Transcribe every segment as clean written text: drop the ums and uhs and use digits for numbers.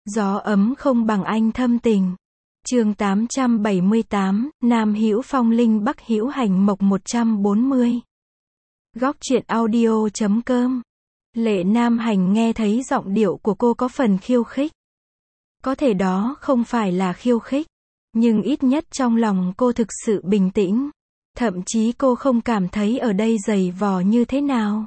Gió ấm không bằng anh thâm tình. Chương 878, Nam Hữu Phong Linh Bắc Hữu Hành Mộc 140. Góc truyện audio.com. Lệ Nam Hành nghe thấy giọng điệu của cô có phần khiêu khích. Có thể đó không phải là khiêu khích, nhưng ít nhất trong lòng cô thực sự bình tĩnh. Thậm chí cô không cảm thấy ở đây dày vò như thế nào,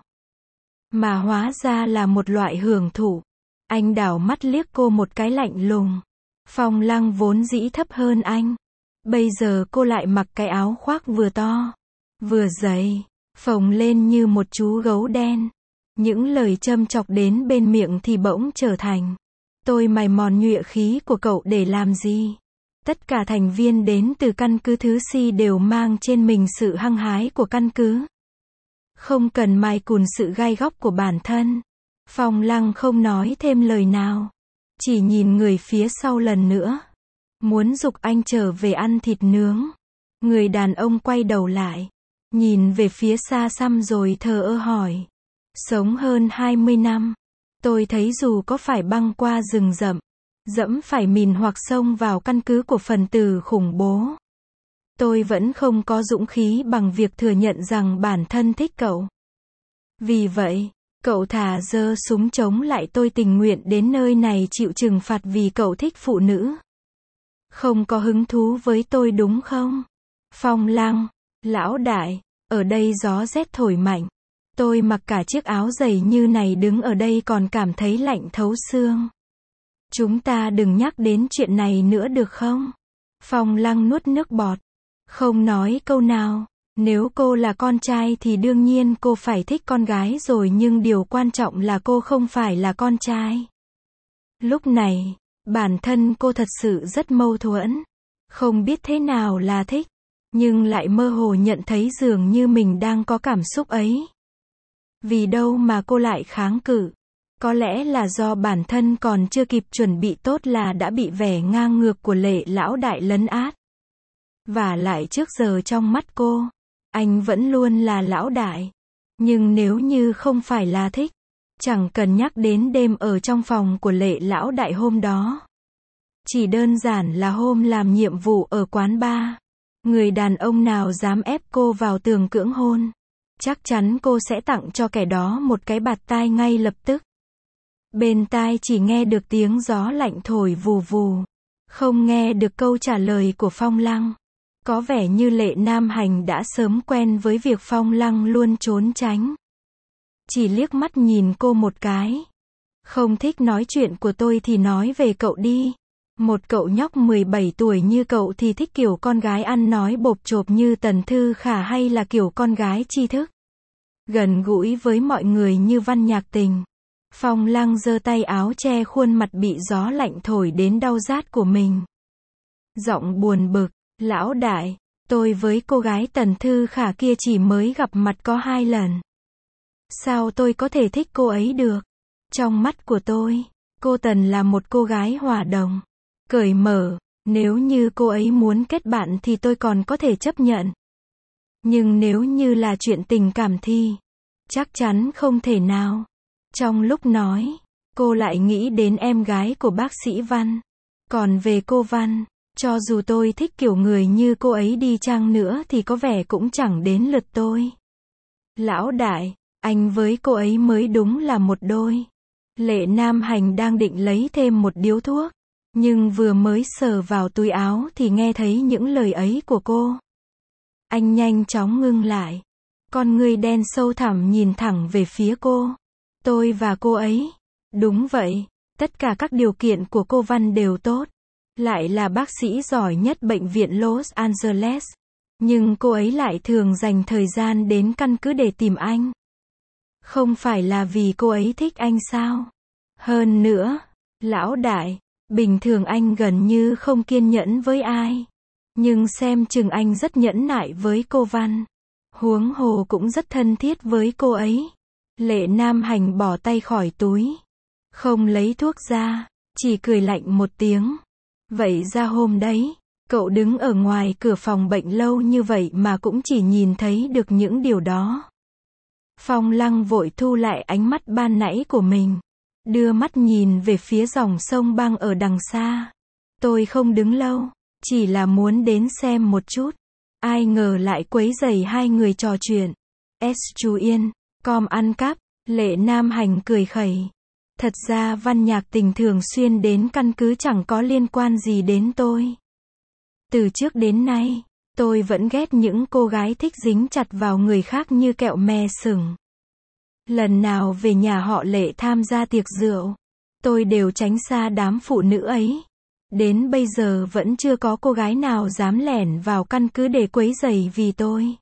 mà hóa ra là một loại hưởng thụ. Anh đảo mắt liếc cô một cái lạnh lùng. Phong Lăng vốn dĩ thấp hơn anh. Bây giờ cô lại mặc cái áo khoác vừa to, vừa dày, phồng lên như một chú gấu đen. Những lời châm chọc đến bên miệng thì bỗng trở thành: tôi mài mòn nhuệ khí của cậu để làm gì? Tất cả thành viên đến từ căn cứ thứ Si đều mang trên mình sự hăng hái của căn cứ. Không cần mài cùn sự gai góc của bản thân. Phong Lăng không nói thêm lời nào, chỉ nhìn người phía sau lần nữa, muốn giục anh trở về ăn thịt nướng. Người đàn ông quay đầu lại, nhìn về phía xa xăm rồi thờ ơ hỏi: sống hơn 20 năm, tôi thấy dù có phải băng qua rừng rậm, dẫm phải mìn hoặc xông vào căn cứ của phần tử khủng bố, tôi vẫn không có dũng khí bằng việc thừa nhận rằng bản thân thích cậu. Vì vậy, cậu thà giơ súng chống lại tôi, tình nguyện đến nơi này chịu trừng phạt vì cậu thích phụ nữ. Không có hứng thú với tôi đúng không? Phong Lăng, lão đại, ở đây gió rét thổi mạnh. Tôi mặc cả chiếc áo dày như này đứng ở đây còn cảm thấy lạnh thấu xương. Chúng ta đừng nhắc đến chuyện này nữa được không? Phong Lăng nuốt nước bọt, không nói câu nào. Nếu cô là con trai thì đương nhiên cô phải thích con gái rồi, nhưng điều quan trọng là cô không phải là con trai. Lúc này, bản thân cô thật sự rất mâu thuẫn. Không biết thế nào là thích, nhưng lại mơ hồ nhận thấy dường như mình đang có cảm xúc ấy. Vì đâu mà cô lại kháng cự? Có lẽ là do bản thân còn chưa kịp chuẩn bị tốt là đã bị vẻ ngang ngược của Lệ lão đại lấn át. Và lại trước giờ trong mắt cô, anh vẫn luôn là lão đại. Nhưng nếu như không phải là thích, chẳng cần nhắc đến đêm ở trong phòng của Lệ lão đại hôm đó. Chỉ đơn giản là hôm làm nhiệm vụ ở quán bar. Người đàn ông nào dám ép cô vào tường cưỡng hôn, chắc chắn cô sẽ tặng cho kẻ đó một cái bạt tai ngay lập tức. Bên tai chỉ nghe được tiếng gió lạnh thổi vù vù, không nghe được câu trả lời của Phong Lăng. Có vẻ như Lệ Nam Hành đã sớm quen với việc Phong Lăng luôn trốn tránh. Chỉ liếc mắt nhìn cô một cái. Không thích nói chuyện của tôi thì nói về cậu đi. Một cậu nhóc 17 tuổi như cậu thì thích kiểu con gái ăn nói bộp chộp như Tần Thư Khả hay là kiểu con gái tri thức, gần gũi với mọi người như Văn Nhạc Tình? Phong Lăng giơ tay áo che khuôn mặt bị gió lạnh thổi đến đau rát của mình. Giọng buồn bực: lão đại, tôi với cô gái Tần Thư Khả kia chỉ mới gặp mặt có 2 lần. Sao tôi có thể thích cô ấy được? Trong mắt của tôi, cô Tần là một cô gái hòa đồng, cởi mở. Nếu như cô ấy muốn kết bạn thì tôi còn có thể chấp nhận. Nhưng nếu như là chuyện tình cảm thì chắc chắn không thể nào. Trong lúc nói, cô lại nghĩ đến em gái của bác sĩ Văn. Còn về cô Văn, cho dù tôi thích kiểu người như cô ấy đi chăng nữa thì có vẻ cũng chẳng đến lượt tôi. Lão đại, anh với cô ấy mới đúng là một đôi. Lệ Nam Hành đang định lấy thêm một điếu thuốc, nhưng vừa mới sờ vào túi áo thì nghe thấy những lời ấy của cô. Anh nhanh chóng ngưng lại, con ngươi đen sâu thẳm nhìn thẳng về phía cô. Tôi và cô ấy, đúng vậy, tất cả các điều kiện của cô Văn đều tốt. Lại là bác sĩ giỏi nhất bệnh viện Los Angeles. Nhưng cô ấy lại thường dành thời gian đến căn cứ để tìm anh. Không phải là vì cô ấy thích anh sao? Hơn nữa, lão đại, bình thường anh gần như không kiên nhẫn với ai. Nhưng xem chừng anh rất nhẫn nại với cô Văn. Huống hồ cũng rất thân thiết với cô ấy. Lệ Nam Hành bỏ tay khỏi túi, không lấy thuốc ra, chỉ cười lạnh một tiếng. Vậy ra hôm đấy, cậu đứng ở ngoài cửa phòng bệnh lâu như vậy mà cũng chỉ nhìn thấy được những điều đó. Phong Lăng vội thu lại ánh mắt ban nãy của mình. đưa mắt nhìn về phía dòng sông băng ở đằng xa. Tôi không đứng lâu, chỉ là muốn đến xem một chút. Ai ngờ lại quấy rầy hai người trò chuyện. Chú Yên, com ăn cắp, Lệ Nam Hành cười khẩy. Thật ra Văn Nhạc Tình thường xuyên đến căn cứ chẳng có liên quan gì đến tôi. Từ trước đến nay, tôi vẫn ghét những cô gái thích dính chặt vào người khác như kẹo me sừng. Lần nào về nhà họ Lệ tham gia tiệc rượu, tôi đều tránh xa đám phụ nữ ấy. Đến bây giờ vẫn chưa có cô gái nào dám lẻn vào căn cứ để quấy rầy vì tôi.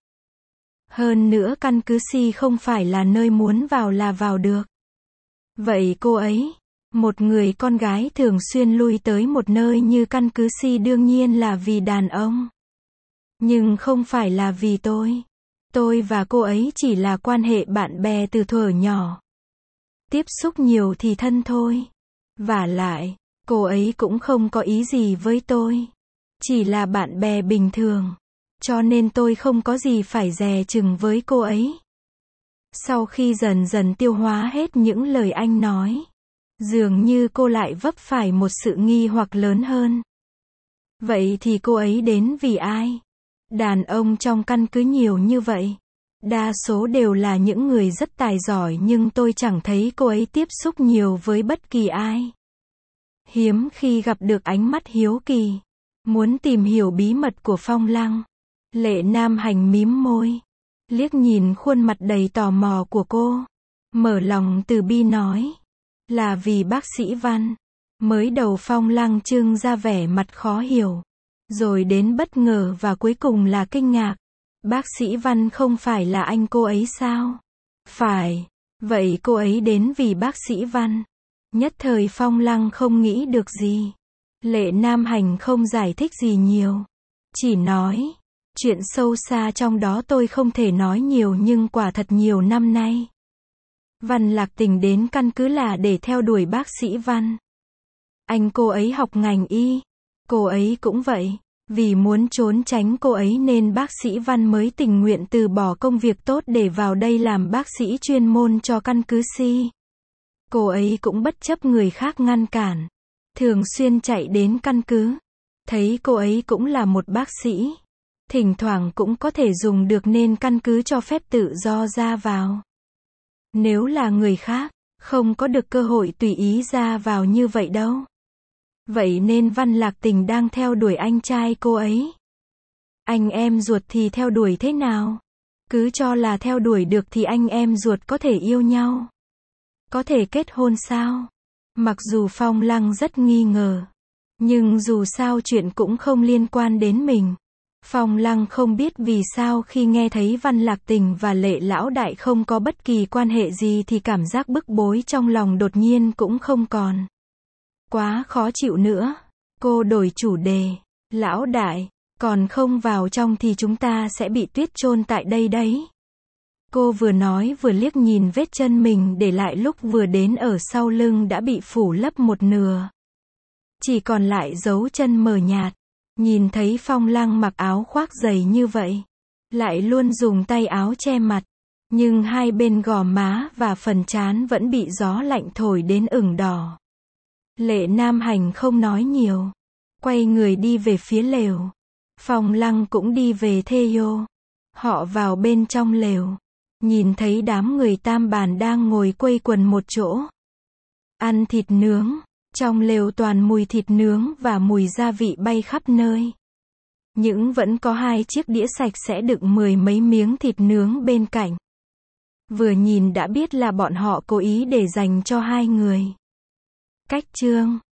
Hơn nữa căn cứ Si không phải là nơi muốn vào là vào được. Vậy cô ấy, một người con gái thường xuyên lui tới một nơi như căn cứ Si đương nhiên là vì đàn ông. Nhưng không phải là vì tôi. Tôi và cô ấy chỉ là quan hệ bạn bè từ thuở nhỏ. Tiếp xúc nhiều thì thân thôi. Vả lại, cô ấy cũng không có ý gì với tôi. Chỉ là bạn bè bình thường. Cho nên tôi không có gì phải dè chừng với cô ấy. Sau khi dần dần tiêu hóa hết những lời anh nói, dường như cô lại vấp phải một sự nghi hoặc lớn hơn. Vậy thì cô ấy đến vì ai? Đàn ông trong căn cứ nhiều như vậy. Đa số đều là những người rất tài giỏi nhưng tôi chẳng thấy cô ấy tiếp xúc nhiều với bất kỳ ai. Hiếm khi gặp được ánh mắt hiếu kỳ. Muốn tìm hiểu bí mật của Phong Lăng. Lệ Nam Hành mím môi. Liếc nhìn khuôn mặt đầy tò mò của cô. Mở lòng từ bi nói. Là vì bác sĩ Văn. Mới đầu Phong Lăng trưng ra vẻ mặt khó hiểu. Rồi đến bất ngờ và cuối cùng là kinh ngạc. Bác sĩ Văn không phải là anh cô ấy sao? Phải. Vậy cô ấy đến vì bác sĩ Văn. Nhất thời Phong Lăng không nghĩ được gì. Lệ Nam Hành không giải thích gì nhiều. Chỉ nói. Chuyện sâu xa trong đó tôi không thể nói nhiều nhưng quả thật nhiều năm nay. Văn Lạc Tình đến căn cứ là để theo đuổi bác sĩ Văn. Anh cô ấy học ngành y. Cô ấy cũng vậy. Vì muốn trốn tránh cô ấy nên bác sĩ Văn mới tình nguyện từ bỏ công việc tốt để vào đây làm bác sĩ chuyên môn cho căn cứ Si. Cô ấy cũng bất chấp người khác ngăn cản. Thường xuyên chạy đến căn cứ. Thấy cô ấy cũng là một bác sĩ. Thỉnh thoảng cũng có thể dùng được nên căn cứ cho phép tự do ra vào. Nếu là người khác, không có được cơ hội tùy ý ra vào như vậy đâu. Vậy nên Văn Lạc Tình đang theo đuổi anh trai cô ấy. Anh em ruột thì theo đuổi thế nào? Cứ cho là theo đuổi được thì anh em ruột có thể yêu nhau. Có thể kết hôn sao? Mặc dù Phong Lăng rất nghi ngờ. Nhưng dù sao chuyện cũng không liên quan đến mình. Phong Lăng không biết vì sao khi nghe thấy Văn Lạc Tình và Lệ Lão Đại không có bất kỳ quan hệ gì thì cảm giác bức bối trong lòng đột nhiên cũng không còn. Quá khó chịu nữa. Cô đổi chủ đề. Lão Đại, còn không vào trong thì chúng ta sẽ bị tuyết chôn tại đây đấy. Cô vừa nói vừa liếc nhìn vết chân mình để lại lúc vừa đến ở sau lưng đã bị phủ lấp một nửa. Chỉ còn lại dấu chân mờ nhạt. Nhìn thấy Phong Lăng mặc áo khoác dày như vậy. Lại luôn dùng tay áo che mặt. Nhưng hai bên gò má và phần trán vẫn bị gió lạnh thổi đến ửng đỏ. Lệ Nam Hành không nói nhiều. Quay người đi về phía lều. Phong Lăng cũng đi về Theo. Họ vào bên trong lều. Nhìn thấy đám người Tam Bản đang ngồi quây quần một chỗ. Ăn thịt nướng. Trong lều toàn mùi thịt nướng và mùi gia vị bay khắp nơi. Nhưng vẫn có hai chiếc đĩa sạch sẽ đựng mười mấy miếng thịt nướng bên cạnh. Vừa nhìn đã biết là bọn họ cố ý để dành cho hai người. Cách chương